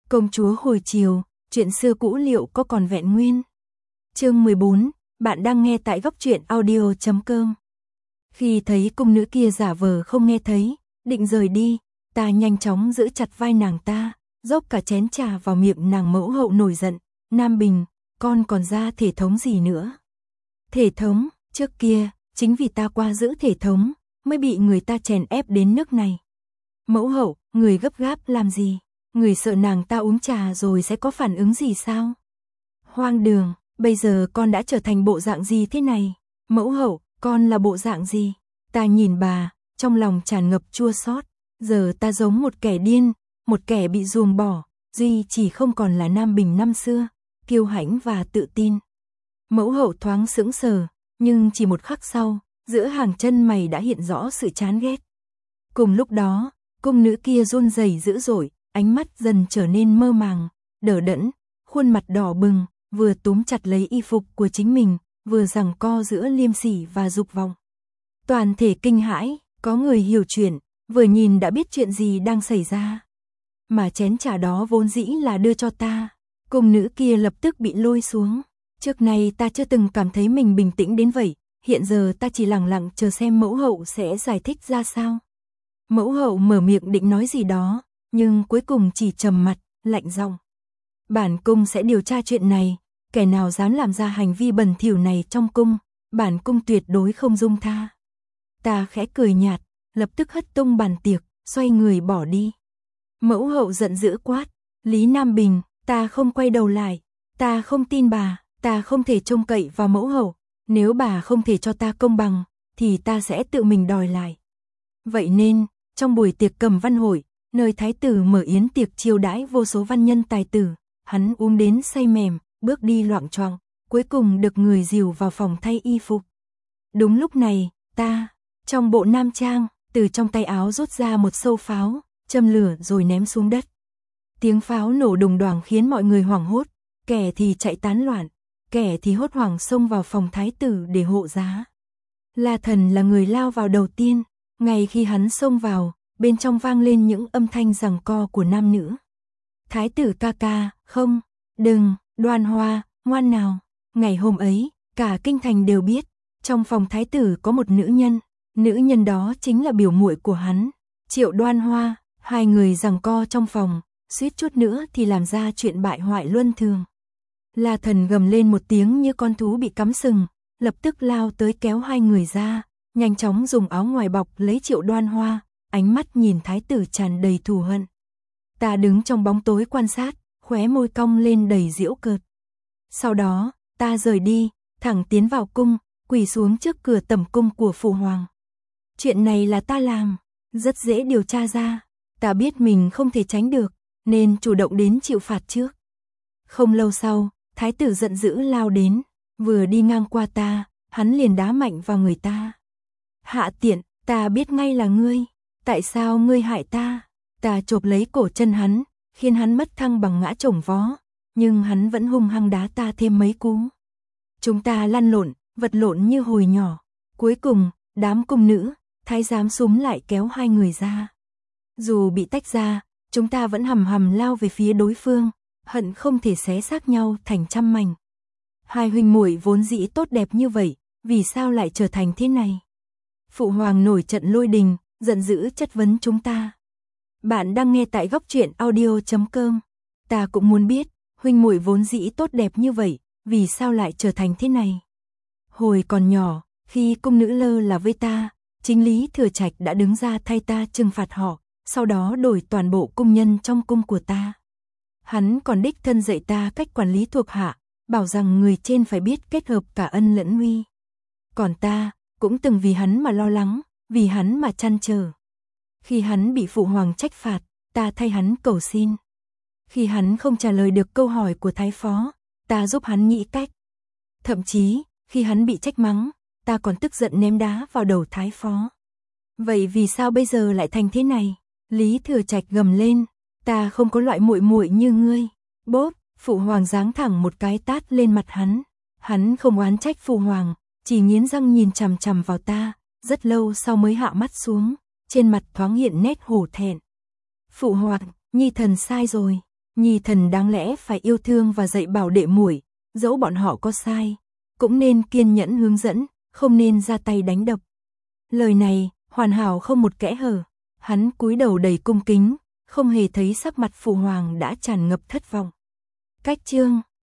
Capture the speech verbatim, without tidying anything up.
Công chúa hồi chiều, chuyện xưa cũ liệu có còn vẹn nguyên? Chương mười bốn, bạn đang nghe tại góc truyện audio chấm com. Khi thấy cung nữ kia giả vờ không nghe thấy, định rời đi, ta nhanh chóng giữ chặt vai nàng ta, dốc cả chén trà vào miệng nàng. Mẫu hậu nổi giận, Nam Bình, con còn ra thể thống gì nữa? Thể thống, trước kia, chính vì ta qua giữ thể thống, mới bị người ta chèn ép đến nước này. Mẫu hậu, người gấp gáp làm gì? Người sợ nàng ta uống trà rồi sẽ có phản ứng gì sao? Hoang đường, bây giờ con đã trở thành bộ dạng gì thế này? Mẫu hậu, con là bộ dạng gì? Ta nhìn bà, trong lòng tràn ngập chua xót. Giờ ta giống một kẻ điên, một kẻ bị ruồng bỏ, duy chỉ không còn là Nam Bình năm xưa, kiêu hãnh và tự tin. Mẫu hậu thoáng sững sờ, nhưng chỉ một khắc sau, giữa hàng chân mày đã hiện rõ sự chán ghét. Cùng lúc đó, cung nữ kia run rẩy dữ dội, ánh mắt dần trở nên mơ màng, đờ đẫn, khuôn mặt đỏ bừng, vừa túm chặt lấy y phục của chính mình, vừa giằng co giữa liêm sỉ và dục vọng. Toàn thể kinh hãi, có người hiểu chuyện, vừa nhìn đã biết chuyện gì đang xảy ra. Mà chén trà đó vốn dĩ là đưa cho ta. Cung nữ kia lập tức bị lôi xuống. Trước này ta chưa từng cảm thấy mình bình tĩnh đến vậy, hiện giờ ta chỉ lặng lặng chờ xem mẫu hậu sẽ giải thích ra sao. Mẫu hậu mở miệng định nói gì đó, nhưng cuối cùng chỉ trầm mặt, lạnh giọng. Bản cung sẽ điều tra chuyện này, kẻ nào dám làm ra hành vi bẩn thỉu này trong cung, bản cung tuyệt đối không dung tha. Ta khẽ cười nhạt, lập tức hất tung bàn tiệc, xoay người bỏ đi. Mẫu hậu giận dữ quát, Lý Nam Bình, ta không quay đầu lại, ta không tin bà, ta không thể trông cậy vào mẫu hậu, nếu bà không thể cho ta công bằng, thì ta sẽ tự mình đòi lại. Vậy nên, trong buổi tiệc Cầm Văn hội, nơi thái tử mở yến tiệc chiêu đãi vô số văn nhân tài tử, hắn uống đến say mềm, bước đi loạng choạng, cuối cùng được người dìu vào phòng thay y phục. Đúng lúc này, ta, trong bộ nam trang, từ trong tay áo rút ra một sâu pháo, châm lửa rồi ném xuống đất. Tiếng pháo nổ đùng đoàng khiến mọi người hoảng hốt, kẻ thì chạy tán loạn, kẻ thì hốt hoảng xông vào phòng thái tử để hộ giá. La Thần là người lao vào đầu tiên, ngay khi hắn xông vào, bên trong vang lên những âm thanh giằng co của nam nữ. Thái tử ca ca, không, đừng, Đoan Hoa, ngoan nào. Ngày hôm ấy, cả kinh thành đều biết, trong phòng thái tử có một nữ nhân, nữ nhân đó chính là biểu muội của hắn, Triệu Đoan Hoa. Hai người giằng co trong phòng, suýt chút nữa thì làm ra chuyện bại hoại luân thường. La Thần gầm lên một tiếng như con thú bị cắm sừng, lập tức lao tới kéo hai người ra, nhanh chóng dùng áo ngoài bọc lấy Triệu Đoan Hoa, ánh mắt nhìn thái tử tràn đầy thù hận. Ta đứng trong bóng tối quan sát, khóe môi cong lên đầy giễu cợt. Sau đó, ta rời đi, thẳng tiến vào cung, quỳ xuống trước cửa tẩm cung của phụ hoàng. Chuyện này là ta làm, rất dễ điều tra ra. Ta biết mình không thể tránh được, nên chủ động đến chịu phạt trước. Không lâu sau, thái tử giận dữ lao đến, vừa đi ngang qua ta, hắn liền đá mạnh vào người ta. Hạ tiện, ta biết ngay là ngươi, tại sao ngươi hại ta? Ta chộp lấy cổ chân hắn, khiến hắn mất thăng bằng ngã chổng vó, nhưng hắn vẫn hung hăng đá ta thêm mấy cú. Chúng ta lăn lộn, vật lộn như hồi nhỏ, cuối cùng, đám cung nữ, thái giám súm lại kéo hai người ra. Dù bị tách ra, chúng ta vẫn hầm hầm lao về phía đối phương, hận không thể xé xác nhau thành trăm mảnh. Hai huynh muội vốn dĩ tốt đẹp như vậy, vì sao lại trở thành thế này? Phụ hoàng nổi trận lôi đình, giận dữ chất vấn chúng ta. Bạn đang nghe tại góc truyện audio chấm com. Ta cũng muốn biết, huynh muội vốn dĩ tốt đẹp như vậy, vì sao lại trở thành thế này? Hồi còn nhỏ, khi cung nữ lơ là với ta, chính Lý Thừa Trạch đã đứng ra thay ta trừng phạt họ, sau đó đổi toàn bộ cung nhân trong cung của ta. Hắn còn đích thân dạy ta cách quản lý thuộc hạ, bảo rằng người trên phải biết kết hợp cả ân lẫn nguy. Còn ta, cũng từng vì hắn mà lo lắng, vì hắn mà trăn trở. Khi hắn bị phụ hoàng trách phạt, ta thay hắn cầu xin. Khi hắn không trả lời được câu hỏi của thái phó, ta giúp hắn nghĩ cách. Thậm chí, khi hắn bị trách mắng, ta còn tức giận ném đá vào đầu thái phó. Vậy vì sao bây giờ lại thành thế này? Lý Thừa Trạch gầm lên, ta không có loại muội muội như ngươi. Bốp, phụ hoàng giáng thẳng một cái tát lên mặt hắn. Hắn không oán trách phụ hoàng, chỉ nghiến răng nhìn chằm chằm vào ta, rất lâu sau mới hạ mắt xuống, trên mặt thoáng hiện nét hổ thẹn. Phụ hoàng, nhi thần sai rồi. Nhi thần đáng lẽ phải yêu thương và dạy bảo đệ muội, dẫu bọn họ có sai, cũng nên kiên nhẫn hướng dẫn, không nên ra tay đánh đập. Lời này, hoàn hảo không một kẽ hở. Hắn cúi đầu đầy cung kính, không hề thấy sắc mặt phụ hoàng đã tràn ngập thất vọng. Cách chương